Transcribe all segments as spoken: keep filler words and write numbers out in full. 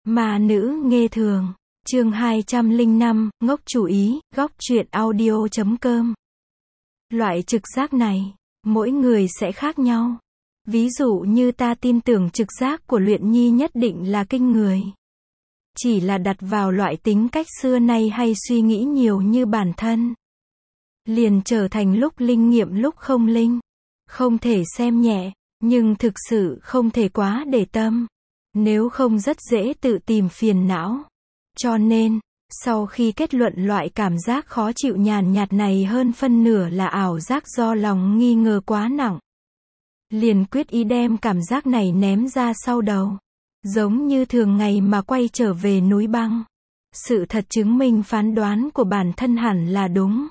Ma nữ nghê thường, chương hai trăm lẻ năm, ngốc chủ ý, góc truyện audio chấm com. Loại trực giác này, mỗi người sẽ khác nhau. Ví dụ như ta tin tưởng trực giác của Luyện Nhi nhất định là kinh người. Chỉ là đặt vào loại tính cách xưa nay hay suy nghĩ nhiều như bản thân, liền trở thành lúc linh nghiệm lúc không linh. Không thể xem nhẹ, nhưng thực sự không thể quá để tâm. Nếu không rất dễ tự tìm phiền não. Cho nên, sau khi kết luận loại cảm giác khó chịu nhàn nhạt này hơn phân nửa là ảo giác do lòng nghi ngờ quá nặng, liền quyết ý đem cảm giác này ném ra sau đầu. Giống như thường ngày mà quay trở về núi băng. Sự thật chứng minh phán đoán của bản thân hẳn là đúng.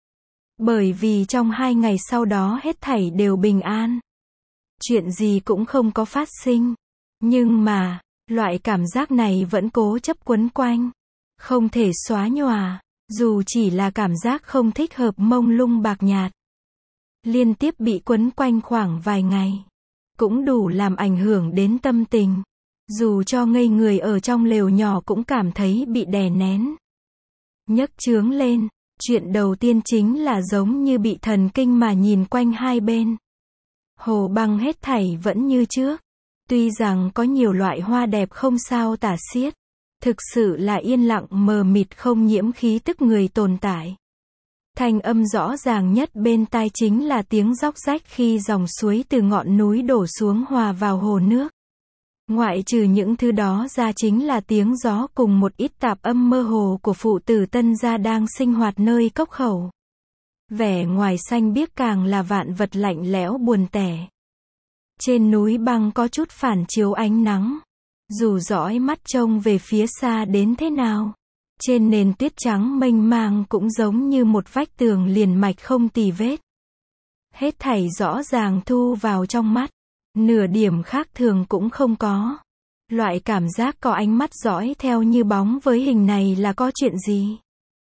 Bởi vì trong hai ngày sau đó hết thảy đều bình an. Chuyện gì cũng không có phát sinh. Nhưng mà, loại cảm giác này vẫn cố chấp quấn quanh. Không thể xóa nhòa, dù chỉ là cảm giác không thích hợp mông lung bạc nhạt. Liên tiếp bị quấn quanh khoảng vài ngày. Cũng đủ làm ảnh hưởng đến tâm tình. Dù cho ngây người ở trong lều nhỏ cũng cảm thấy bị đè nén. Nhấc chướng lên, chuyện đầu tiên chính là giống như bị thần kinh mà nhìn quanh hai bên. Hồ băng hết thảy vẫn như trước. Tuy rằng có nhiều loại hoa đẹp không sao tả xiết. Thực sự là yên lặng mờ mịt không nhiễm khí tức người tồn tại. Thanh âm rõ ràng nhất bên tai chính là tiếng róc rách khi dòng suối từ ngọn núi đổ xuống hòa vào hồ nước. Ngoại trừ những thứ đó ra chính là tiếng gió cùng một ít tạp âm mơ hồ của phụ tử Tân gia đang sinh hoạt nơi cốc khẩu. Vẻ ngoài xanh biếc càng là vạn vật lạnh lẽo buồn tẻ. Trên núi băng có chút phản chiếu ánh nắng. Dù dõi mắt trông về phía xa đến thế nào, trên nền tuyết trắng mênh mang cũng giống như một vách tường liền mạch không tì vết. Hết thảy rõ ràng thu vào trong mắt. Nửa điểm khác thường cũng không có. Loại cảm giác có ánh mắt dõi theo như bóng với hình này là có chuyện gì?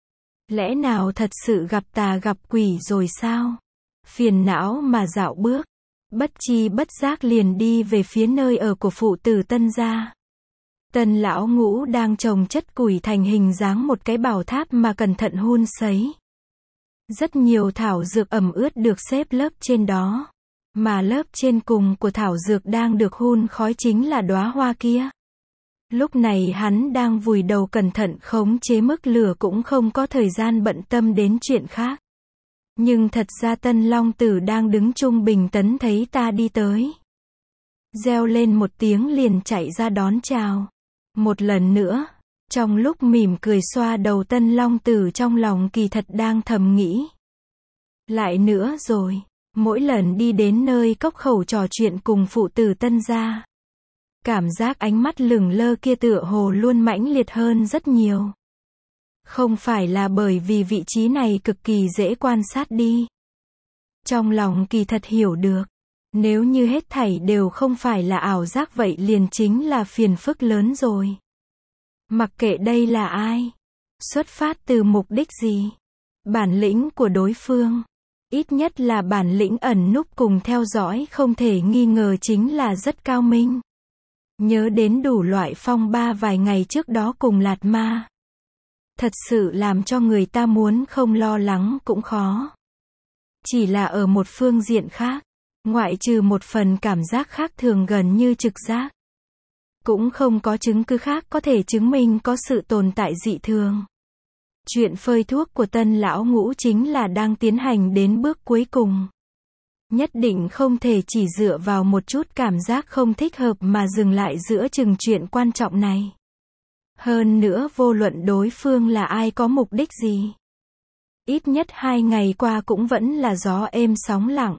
Lẽ nào thật sự gặp tà gặp quỷ rồi sao? Phiền não mà dạo bước. Bất chi bất giác liền đi về phía nơi ở của phụ tử Tân gia. Tân lão ngũ đang trồng chất củi thành hình dáng một cái bảo tháp mà cẩn thận hun sấy. Rất nhiều thảo dược ẩm ướt được xếp lớp trên đó. Mà lớp trên cùng của thảo dược đang được hun khói chính là đóa hoa kia. Lúc này hắn đang vùi đầu cẩn thận khống chế mức lửa cũng không có thời gian bận tâm đến chuyện khác. Nhưng thật ra Tân Long Tử đang đứng trung bình tấn thấy ta đi tới. Reo lên một tiếng liền chạy ra đón chào. Một lần nữa, trong lúc mỉm cười xoa đầu Tân Long Tử trong lòng kỳ thật đang thầm nghĩ. Lại nữa rồi. Mỗi lần đi đến nơi cốc khẩu trò chuyện cùng phụ tử Tân gia, cảm giác ánh mắt lửng lơ kia tựa hồ luôn mãnh liệt hơn rất nhiều. Không phải là bởi vì vị trí này cực kỳ dễ quan sát đi. Trong lòng kỳ thật hiểu được, nếu như hết thảy đều không phải là ảo giác vậy liền chính là phiền phức lớn rồi. Mặc kệ đây là ai, xuất phát từ mục đích gì, bản lĩnh của đối phương. Ít nhất là bản lĩnh ẩn núp cùng theo dõi không thể nghi ngờ chính là rất cao minh. Nhớ đến đủ loại phong ba vài ngày trước đó cùng Lạt Ma. Thật sự làm cho người ta muốn không lo lắng cũng khó. Chỉ là ở một phương diện khác, ngoại trừ một phần cảm giác khác thường gần như trực giác. Cũng không có chứng cứ khác có thể chứng minh có sự tồn tại dị thường. Chuyện phơi thuốc của Tân lão ngũ chính là đang tiến hành đến bước cuối cùng. Nhất định không thể chỉ dựa vào một chút cảm giác không thích hợp mà dừng lại giữa chừng chuyện quan trọng này. Hơn nữa vô luận đối phương là ai có mục đích gì. Ít nhất hai ngày qua cũng vẫn là gió êm sóng lặng.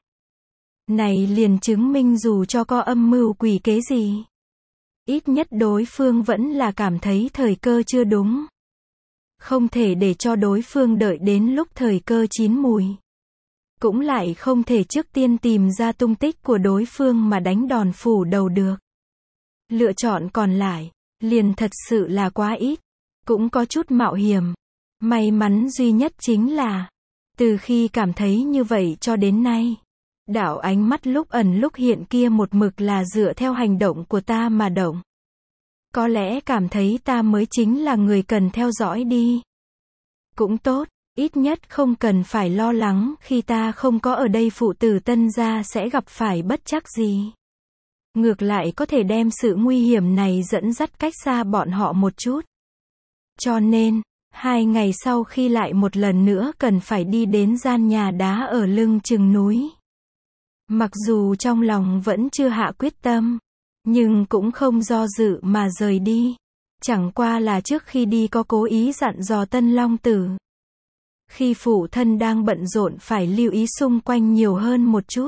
Này liền chứng minh dù cho có âm mưu quỷ kế gì. Ít nhất đối phương vẫn là cảm thấy thời cơ chưa đúng. Không thể để cho đối phương đợi đến lúc thời cơ chín mùi. Cũng lại không thể trước tiên tìm ra tung tích của đối phương mà đánh đòn phủ đầu được. Lựa chọn còn lại, liền thật sự là quá ít. Cũng có chút mạo hiểm. May mắn duy nhất chính là, từ khi cảm thấy như vậy cho đến nay, đạo ánh mắt lúc ẩn lúc hiện kia một mực là dựa theo hành động của ta mà động. Có lẽ cảm thấy ta mới chính là người cần theo dõi đi. Cũng tốt, ít nhất không cần phải lo lắng khi ta không có ở đây phụ tử Tân gia sẽ gặp phải bất trắc gì. Ngược lại có thể đem sự nguy hiểm này dẫn dắt cách xa bọn họ một chút. Cho nên, hai ngày sau khi lại một lần nữa cần phải đi đến gian nhà đá ở lưng chừng núi. Mặc dù trong lòng vẫn chưa hạ quyết tâm, nhưng cũng không do dự mà rời đi. Chẳng qua là trước khi đi có cố ý dặn dò Tân Long Tử. Khi phụ thân đang bận rộn phải lưu ý xung quanh nhiều hơn một chút.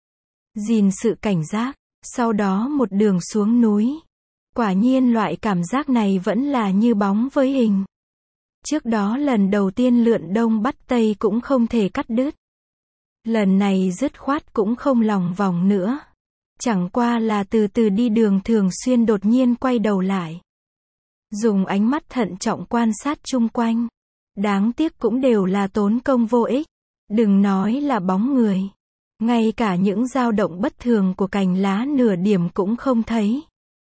Gìn sự cảnh giác, sau đó một đường xuống núi. Quả nhiên loại cảm giác này vẫn là như bóng với hình. Trước đó lần đầu tiên lượn đông bắt tây cũng không thể cắt đứt. Lần này dứt khoát cũng không lòng vòng nữa. Chẳng qua là từ từ đi đường thường xuyên đột nhiên quay đầu lại. Dùng ánh mắt thận trọng quan sát chung quanh. Đáng tiếc cũng đều là tốn công vô ích. Đừng nói là bóng người. Ngay cả những dao động bất thường của cành lá nửa điểm cũng không thấy.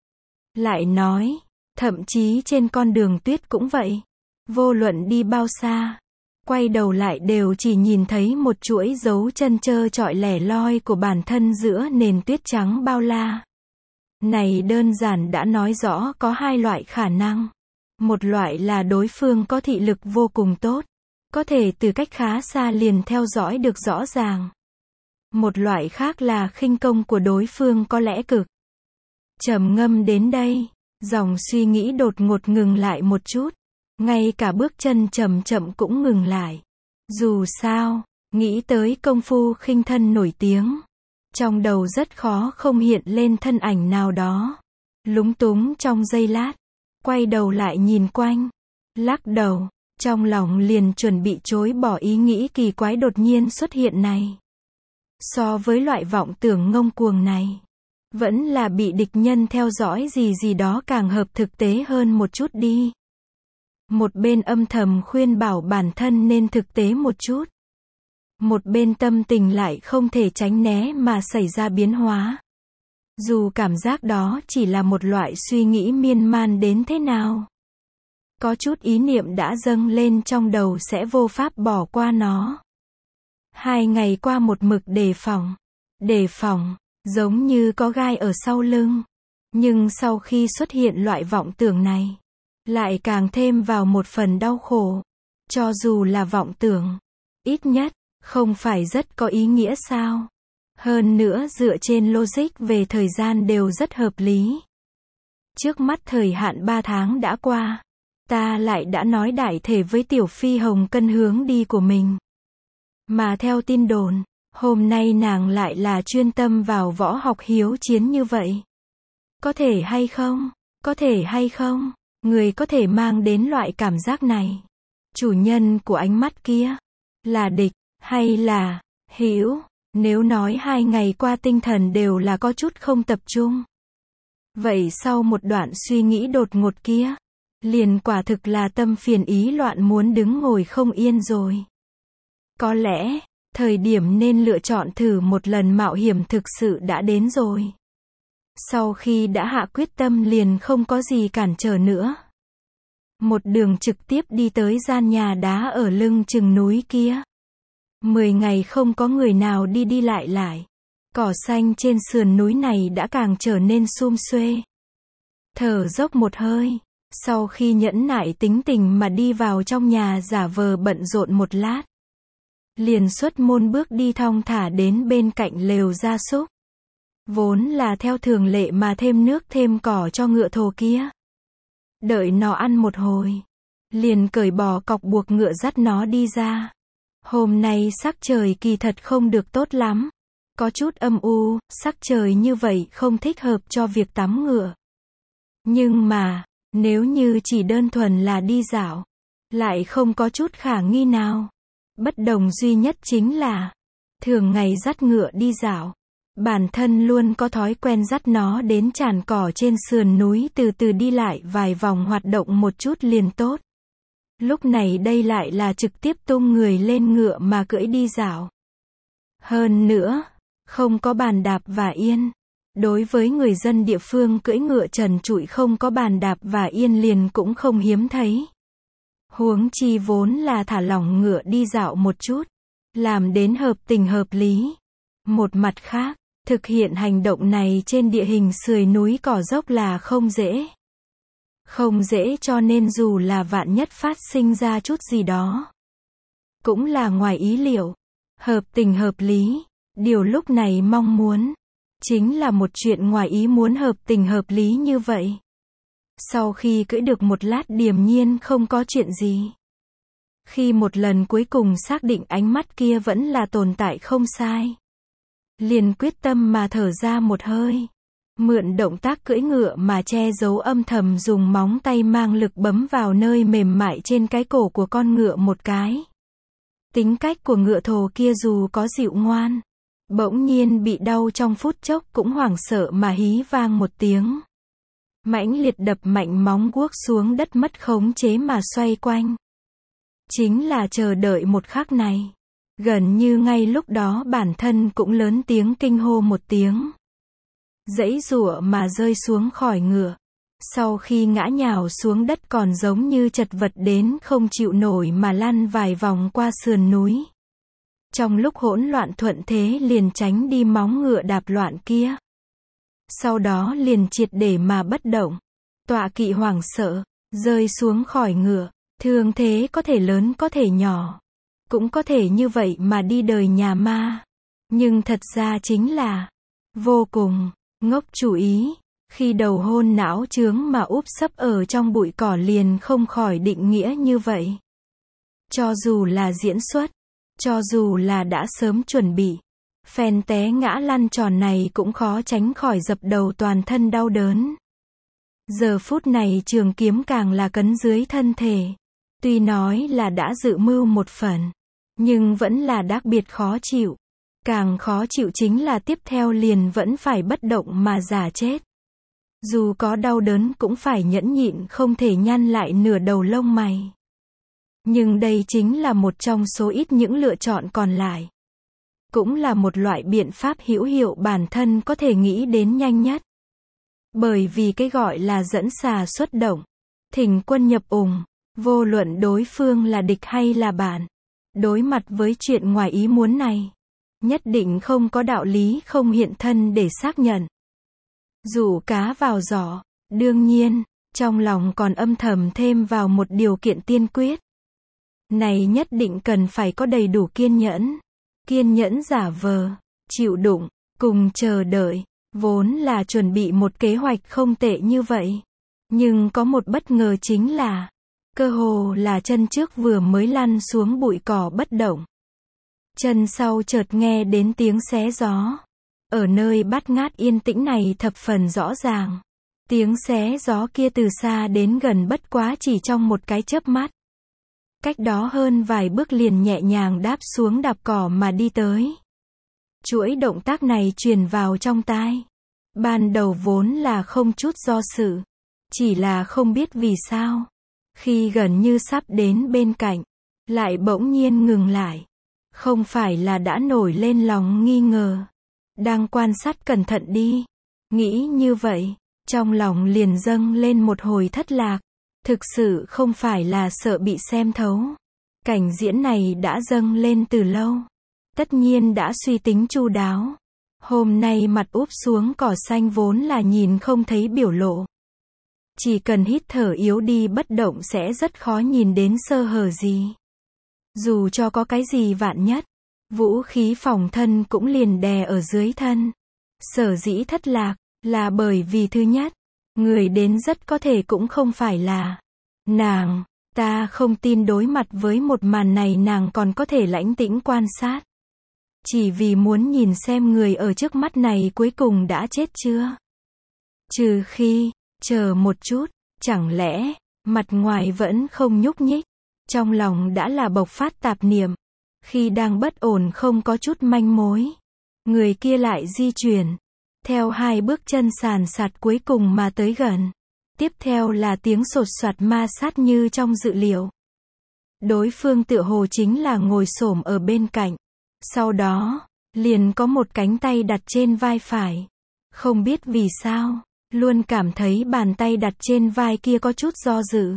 Lại nói, thậm chí trên con đường tuyết cũng vậy. Vô luận đi bao xa, quay đầu lại đều chỉ nhìn thấy một chuỗi dấu chân trơ trọi lẻ loi của bản thân giữa nền tuyết trắng bao la. Này đơn giản đã nói rõ có hai loại khả năng. Một loại là đối phương có thị lực vô cùng tốt, có thể từ cách khá xa liền theo dõi được rõ ràng. Một loại khác là khinh công của đối phương có lẽ cực. Trầm ngâm đến đây, dòng suy nghĩ đột ngột ngừng lại một chút. Ngay cả bước chân chậm chậm cũng ngừng lại. Dù sao, nghĩ tới công phu khinh thân nổi tiếng. Trong đầu rất khó không hiện lên thân ảnh nào đó. Lúng túng trong giây lát. Quay đầu lại nhìn quanh. Lắc đầu, trong lòng liền chuẩn bị chối bỏ ý nghĩ kỳ quái đột nhiên xuất hiện này. So với loại vọng tưởng ngông cuồng này, vẫn là bị địch nhân theo dõi gì gì đó càng hợp thực tế hơn một chút đi. Một bên âm thầm khuyên bảo bản thân nên thực tế một chút. Một bên tâm tình lại không thể tránh né mà xảy ra biến hóa. Dù cảm giác đó chỉ là một loại suy nghĩ miên man đến thế nào. Có chút ý niệm đã dâng lên trong đầu sẽ vô pháp bỏ qua nó. Hai ngày qua một mực đề phòng. Đề phòng, giống như có gai ở sau lưng. Nhưng sau khi xuất hiện loại vọng tưởng này, lại càng thêm vào một phần đau khổ. Cho dù là vọng tưởng, ít nhất, không phải rất có ý nghĩa sao. Hơn nữa dựa trên logic về thời gian đều rất hợp lý. Trước mắt thời hạn ba tháng đã qua. Ta lại đã nói đại thể với Tiểu Phi Hồng Cân hướng đi của mình. Mà theo tin đồn, hôm nay nàng lại là chuyên tâm vào võ học hiếu chiến như vậy. Có thể hay không? Có thể hay không? Người có thể mang đến loại cảm giác này. Chủ nhân của ánh mắt kia, là địch, hay là hữu? Nếu nói hai ngày qua tinh thần đều là có chút không tập trung. Vậy sau một đoạn suy nghĩ đột ngột kia, liền quả thực là tâm phiền ý loạn muốn đứng ngồi không yên rồi. Có lẽ, thời điểm nên lựa chọn thử một lần mạo hiểm thực sự đã đến rồi. Sau khi đã hạ quyết tâm liền không có gì cản trở nữa. Một đường trực tiếp đi tới gian nhà đá ở lưng chừng núi kia. Mười ngày không có người nào đi đi lại lại. Cỏ xanh trên sườn núi này đã càng trở nên sum xuê. Thở dốc một hơi. Sau khi nhẫn nại tính tình mà đi vào trong nhà giả vờ bận rộn một lát. Liền xuất môn bước đi thong thả đến bên cạnh lều gia súc. Vốn là theo thường lệ mà thêm nước thêm cỏ cho ngựa thồ kia. Đợi nó ăn một hồi. Liền cởi bỏ cọc buộc ngựa dắt nó đi ra. Hôm nay sắc trời kỳ thật không được tốt lắm. Có chút âm u, sắc trời như vậy không thích hợp cho việc tắm ngựa. Nhưng mà, nếu như chỉ đơn thuần là đi dạo, lại không có chút khả nghi nào. Bất đồng duy nhất chính là, thường ngày dắt ngựa đi dạo, bản thân luôn có thói quen dắt nó đến tràn cỏ trên sườn núi từ từ đi lại vài vòng hoạt động một chút liền tốt. Lúc này đây lại là trực tiếp tung người lên ngựa mà cưỡi đi dạo. Hơn nữa, không có bàn đạp và yên. Đối với người dân địa phương cưỡi ngựa trần trụi không có bàn đạp và yên liền cũng không hiếm thấy. Huống chi vốn là thả lỏng ngựa đi dạo một chút, làm đến hợp tình hợp lý. Một mặt khác, thực hiện hành động này trên địa hình sườn núi cỏ dốc là không dễ. Không dễ cho nên dù là vạn nhất phát sinh ra chút gì đó, cũng là ngoài ý liệu, hợp tình hợp lý. Điều lúc này mong muốn, chính là một chuyện ngoài ý muốn hợp tình hợp lý như vậy. Sau khi cưỡi được một lát điềm nhiên không có chuyện gì. Khi một lần cuối cùng xác định ánh mắt kia vẫn là tồn tại không sai. Liền quyết tâm mà thở ra một hơi. Mượn động tác cưỡi ngựa mà che giấu âm thầm dùng móng tay mang lực bấm vào nơi mềm mại trên cái cổ của con ngựa một cái. Tính cách của ngựa thồ kia dù có dịu ngoan, bỗng nhiên bị đau trong phút chốc cũng hoảng sợ mà hí vang một tiếng. Mãnh liệt đập mạnh móng guốc xuống đất mất khống chế mà xoay quanh. Chính là chờ đợi một khắc này. Gần như ngay lúc đó bản thân cũng lớn tiếng kinh hô một tiếng. Giãy giụa mà rơi xuống khỏi ngựa. Sau khi ngã nhào xuống đất còn giống như chật vật đến không chịu nổi mà lăn vài vòng qua sườn núi. Trong lúc hỗn loạn thuận thế liền tránh đi móng ngựa đạp loạn kia. Sau đó liền triệt để mà bất động. Tọa kỵ hoảng sợ, rơi xuống khỏi ngựa. Thương thế có thể lớn có thể nhỏ. Cũng có thể như vậy mà đi đời nhà ma. Nhưng thật ra chính là vô cùng ngốc chủ ý. Khi đầu hôn não chướng mà úp sấp ở trong bụi cỏ liền không khỏi định nghĩa như vậy. Cho dù là diễn xuất, cho dù là đã sớm chuẩn bị, phen té ngã lăn tròn này cũng khó tránh khỏi dập đầu toàn thân đau đớn. Giờ phút này trường kiếm càng là cấn dưới thân thể. Tuy nói là đã dự mưu một phần, nhưng vẫn là đặc biệt khó chịu. Càng khó chịu chính là tiếp theo liền vẫn phải bất động mà giả chết. Dù có đau đớn cũng phải nhẫn nhịn không thể nhăn lại nửa đầu lông mày. Nhưng đây chính là một trong số ít những lựa chọn còn lại. Cũng là một loại biện pháp hữu hiệu bản thân có thể nghĩ đến nhanh nhất. Bởi vì cái gọi là dẫn xà xuất động, thỉnh quân nhập ủng, vô luận đối phương là địch hay là bạn. Đối mặt với chuyện ngoài ý muốn này, nhất định không có đạo lý không hiện thân để xác nhận. Dụ cá vào giỏ, đương nhiên, trong lòng còn âm thầm thêm vào một điều kiện tiên quyết. Này nhất định cần phải có đầy đủ kiên nhẫn. Kiên nhẫn giả vờ, chịu đựng, cùng chờ đợi. Vốn là chuẩn bị một kế hoạch không tệ như vậy. Nhưng có một bất ngờ chính là, cơ hồ là chân trước vừa mới lăn xuống bụi cỏ bất động. Chân sau chợt nghe đến tiếng xé gió. Ở nơi bát ngát yên tĩnh này thập phần rõ ràng. Tiếng xé gió kia từ xa đến gần bất quá chỉ trong một cái chớp mắt. Cách đó hơn vài bước liền nhẹ nhàng đáp xuống đạp cỏ mà đi tới. Chuỗi động tác này truyền vào trong tai. Ban đầu vốn là không chút do dự. Chỉ là không biết vì sao. Khi gần như sắp đến bên cạnh, lại bỗng nhiên ngừng lại. Không phải là đã nổi lên lòng nghi ngờ. Đang quan sát cẩn thận đi. Nghĩ như vậy, trong lòng liền dâng lên một hồi thất lạc. Thực sự không phải là sợ bị xem thấu. Cảnh diễn này đã dâng lên từ lâu. Tất nhiên đã suy tính chu đáo. Hôm nay mặt úp xuống cỏ xanh vốn là nhìn không thấy biểu lộ. Chỉ cần hít thở yếu đi bất động sẽ rất khó nhìn đến sơ hở gì. Dù cho có cái gì vạn nhất, vũ khí phòng thân cũng liền đè ở dưới thân. Sở dĩ thất lạc, là bởi vì thứ nhất, người đến rất có thể cũng không phải là nàng. Ta không tin đối mặt với một màn này nàng còn có thể lãnh tĩnh quan sát. Chỉ vì muốn nhìn xem người ở trước mắt này cuối cùng đã chết chưa. Trừ khi, chờ một chút, chẳng lẽ, mặt ngoài vẫn không nhúc nhích. Trong lòng đã là bộc phát tạp niệm. Khi đang bất ổn không có chút manh mối. Người kia lại di chuyển. Theo hai bước chân sàn sạt cuối cùng mà tới gần. Tiếp theo là tiếng sột soạt ma sát như trong dự liệu. Đối phương tựa hồ chính là ngồi xổm ở bên cạnh. Sau đó, liền có một cánh tay đặt trên vai phải. Không biết vì sao, luôn cảm thấy bàn tay đặt trên vai kia có chút do dự.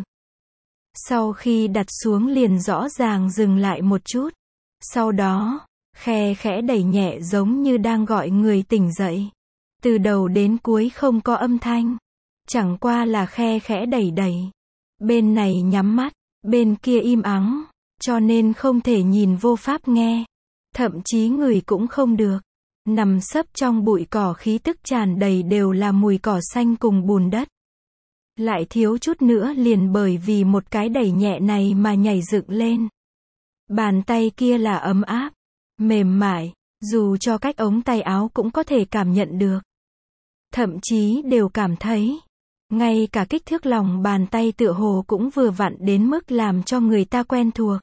Sau khi đặt xuống liền rõ ràng dừng lại một chút. Sau đó, khe khẽ đẩy nhẹ giống như đang gọi người tỉnh dậy. Từ đầu đến cuối không có âm thanh. Chẳng qua là khe khẽ đẩy đẩy. Bên này nhắm mắt, bên kia im ắng, cho nên không thể nhìn vô pháp nghe. Thậm chí người cũng không được. Nằm sấp trong bụi cỏ khí tức tràn đầy đều là mùi cỏ xanh cùng bùn đất. Lại thiếu chút nữa liền bởi vì một cái đẩy nhẹ này mà nhảy dựng lên. Bàn tay kia là ấm áp, mềm mại, dù cho cách ống tay áo cũng có thể cảm nhận được. Thậm chí đều cảm thấy, ngay cả kích thước lòng bàn tay tựa hồ cũng vừa vặn đến mức làm cho người ta quen thuộc.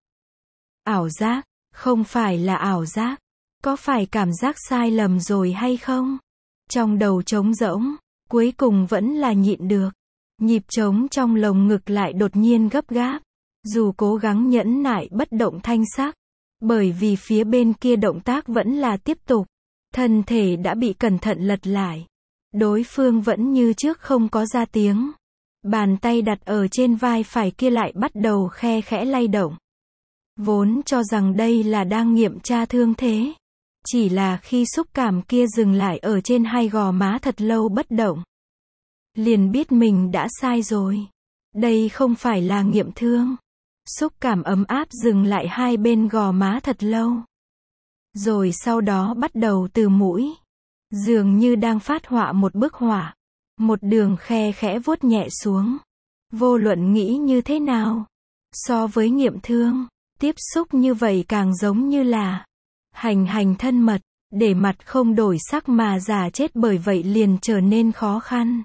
Ảo giác, không phải là ảo giác, có phải cảm giác sai lầm rồi hay không? Trong đầu trống rỗng, cuối cùng vẫn là nhịn được. Nhịp trống trong lồng ngực lại đột nhiên gấp gáp. Dù cố gắng nhẫn nại bất động thanh sắc, bởi vì phía bên kia động tác vẫn là tiếp tục. Thân thể đã bị cẩn thận lật lại. Đối phương vẫn như trước không có ra tiếng. Bàn tay đặt ở trên vai phải kia lại bắt đầu khe khẽ lay động. Vốn cho rằng đây là đang nghiệm tra thương thế. Chỉ là khi xúc cảm kia dừng lại ở trên hai gò má thật lâu bất động. Liền biết mình đã sai rồi. Đây không phải là nghiệm thương. Xúc cảm ấm áp dừng lại hai bên gò má thật lâu. Rồi sau đó bắt đầu từ mũi. Dường như đang phát họa một bức họa. Một đường khe khẽ vuốt nhẹ xuống. Vô luận nghĩ như thế nào. So với nghiệm thương, tiếp xúc như vậy càng giống như là hành hành thân mật, để mặt không đổi sắc mà giả chết, bởi vậy liền trở nên khó khăn.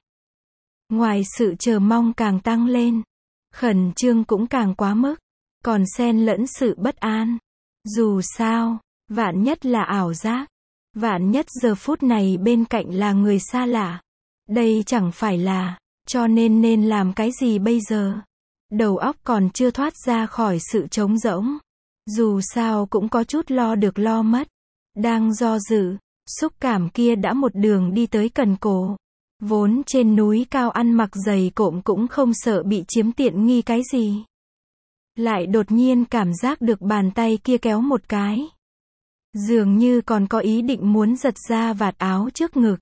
Ngoài sự chờ mong càng tăng lên, khẩn trương cũng càng quá mức, còn xen lẫn sự bất an. Dù sao, vạn nhất là ảo giác, vạn nhất giờ phút này bên cạnh là người xa lạ. Đây chẳng phải là, cho nên nên làm cái gì bây giờ? Đầu óc còn chưa thoát ra khỏi sự trống rỗng. Dù sao cũng có chút lo được lo mất. Đang do dự, xúc cảm kia đã một đường đi tới cần cổ. Vốn trên núi cao ăn mặc dày cộm cũng không sợ bị chiếm tiện nghi cái gì. Lại đột nhiên cảm giác được bàn tay kia kéo một cái. Dường như còn có ý định muốn giật ra vạt áo trước ngực.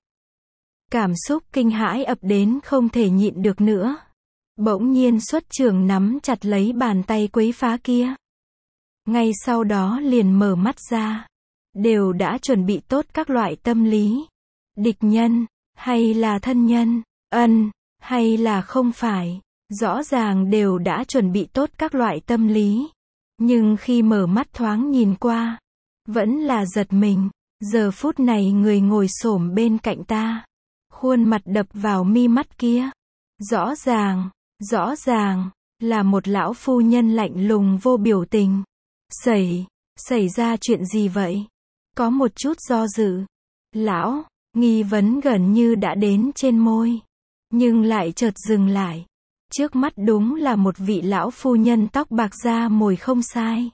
Cảm xúc kinh hãi ập đến không thể nhịn được nữa. Bỗng nhiên xuất trường nắm chặt lấy bàn tay quấy phá kia. Ngay sau đó liền mở mắt ra. Đều đã chuẩn bị tốt các loại tâm lý. Địch nhân, hay là thân nhân, ân, hay là không phải. Rõ ràng đều đã chuẩn bị tốt các loại tâm lý. Nhưng khi mở mắt thoáng nhìn qua, vẫn là giật mình. Giờ phút này người ngồi xổm bên cạnh ta. Khuôn mặt đập vào mi mắt kia. Rõ ràng, rõ ràng, là một lão phu nhân lạnh lùng vô biểu tình. Xảy, xảy ra chuyện gì vậy? Có một chút do dự. Lão, nghi vấn gần như đã đến trên môi. Nhưng lại chợt dừng lại. Trước mắt đúng là một vị lão phu nhân tóc bạc da mồi không sai.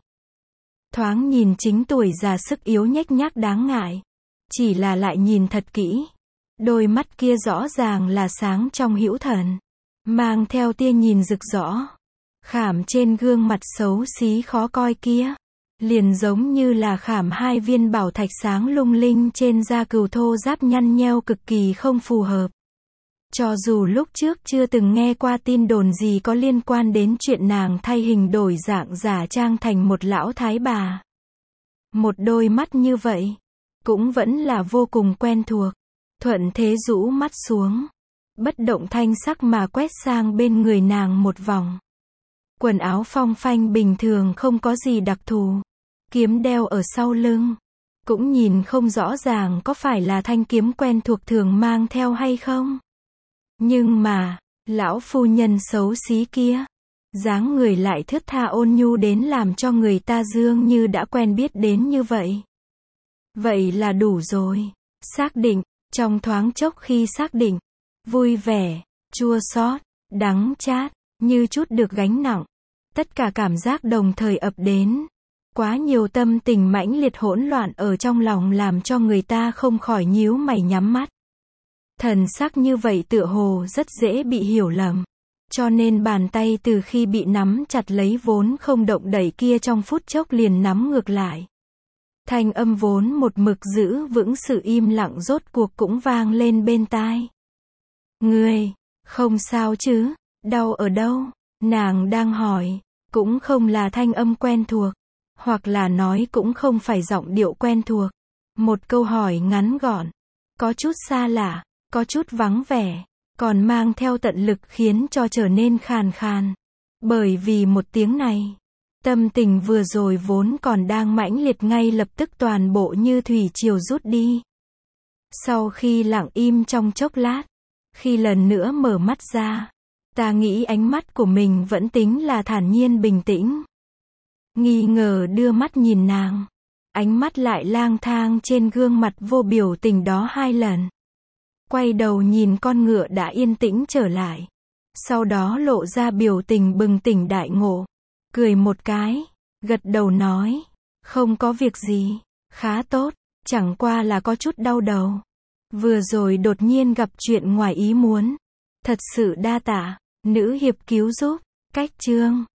Thoáng nhìn chính tuổi già sức yếu nhếch nhác đáng ngại. Chỉ là lại nhìn thật kỹ. Đôi mắt kia rõ ràng là sáng trong hữu thần. Mang theo tia nhìn rực rõ. Khảm trên gương mặt xấu xí khó coi kia. Liền giống như là khảm hai viên bảo thạch sáng lung linh trên da cừu thô ráp nhăn nheo cực kỳ không phù hợp. Cho dù lúc trước chưa từng nghe qua tin đồn gì có liên quan đến chuyện nàng thay hình đổi dạng giả trang thành một lão thái bà. Một đôi mắt như vậy, cũng vẫn là vô cùng quen thuộc. Thuận thế rũ mắt xuống. Bất động thanh sắc mà quét sang bên người nàng một vòng. Quần áo phong phanh bình thường không có gì đặc thù. Kiếm đeo ở sau lưng. Cũng nhìn không rõ ràng có phải là thanh kiếm quen thuộc thường mang theo hay không. Nhưng mà, lão phu nhân xấu xí kia, dáng người lại thướt tha ôn nhu đến làm cho người ta dường như đã quen biết đến như vậy. Vậy là đủ rồi. Xác định, trong thoáng chốc khi xác định, vui vẻ, chua xót, đắng chát, như chút được gánh nặng. Tất cả cảm giác đồng thời ập đến. Quá nhiều tâm tình mãnh liệt hỗn loạn ở trong lòng làm cho người ta không khỏi nhíu mày nhắm mắt. Thần sắc như vậy tựa hồ rất dễ bị hiểu lầm. Cho nên bàn tay từ khi bị nắm chặt lấy vốn không động đậy kia trong phút chốc liền nắm ngược lại. Thanh âm vốn một mực giữ vững sự im lặng rốt cuộc cũng vang lên bên tai. Ngươi, không sao chứ, đau ở đâu? Nàng đang hỏi, cũng không là thanh âm quen thuộc, hoặc là nói cũng không phải giọng điệu quen thuộc. Một câu hỏi ngắn gọn, có chút xa lạ, có chút vắng vẻ, còn mang theo tận lực khiến cho trở nên khàn khàn. Bởi vì một tiếng này, tâm tình vừa rồi vốn còn đang mãnh liệt ngay lập tức toàn bộ như thủy triều rút đi. Sau khi lặng im trong chốc lát, khi lần nữa mở mắt ra, ta nghĩ ánh mắt của mình vẫn tính là thản nhiên bình tĩnh. Nghi ngờ đưa mắt nhìn nàng, ánh mắt lại lang thang trên gương mặt vô biểu tình đó hai lần. Quay đầu nhìn con ngựa đã yên tĩnh trở lại. Sau đó lộ ra biểu tình bừng tỉnh đại ngộ. Cười một cái, gật đầu nói, không có việc gì, khá tốt, chẳng qua là có chút đau đầu. Vừa rồi đột nhiên gặp chuyện ngoài ý muốn. Thật sự đa tạ, nữ hiệp cứu giúp. Cách chương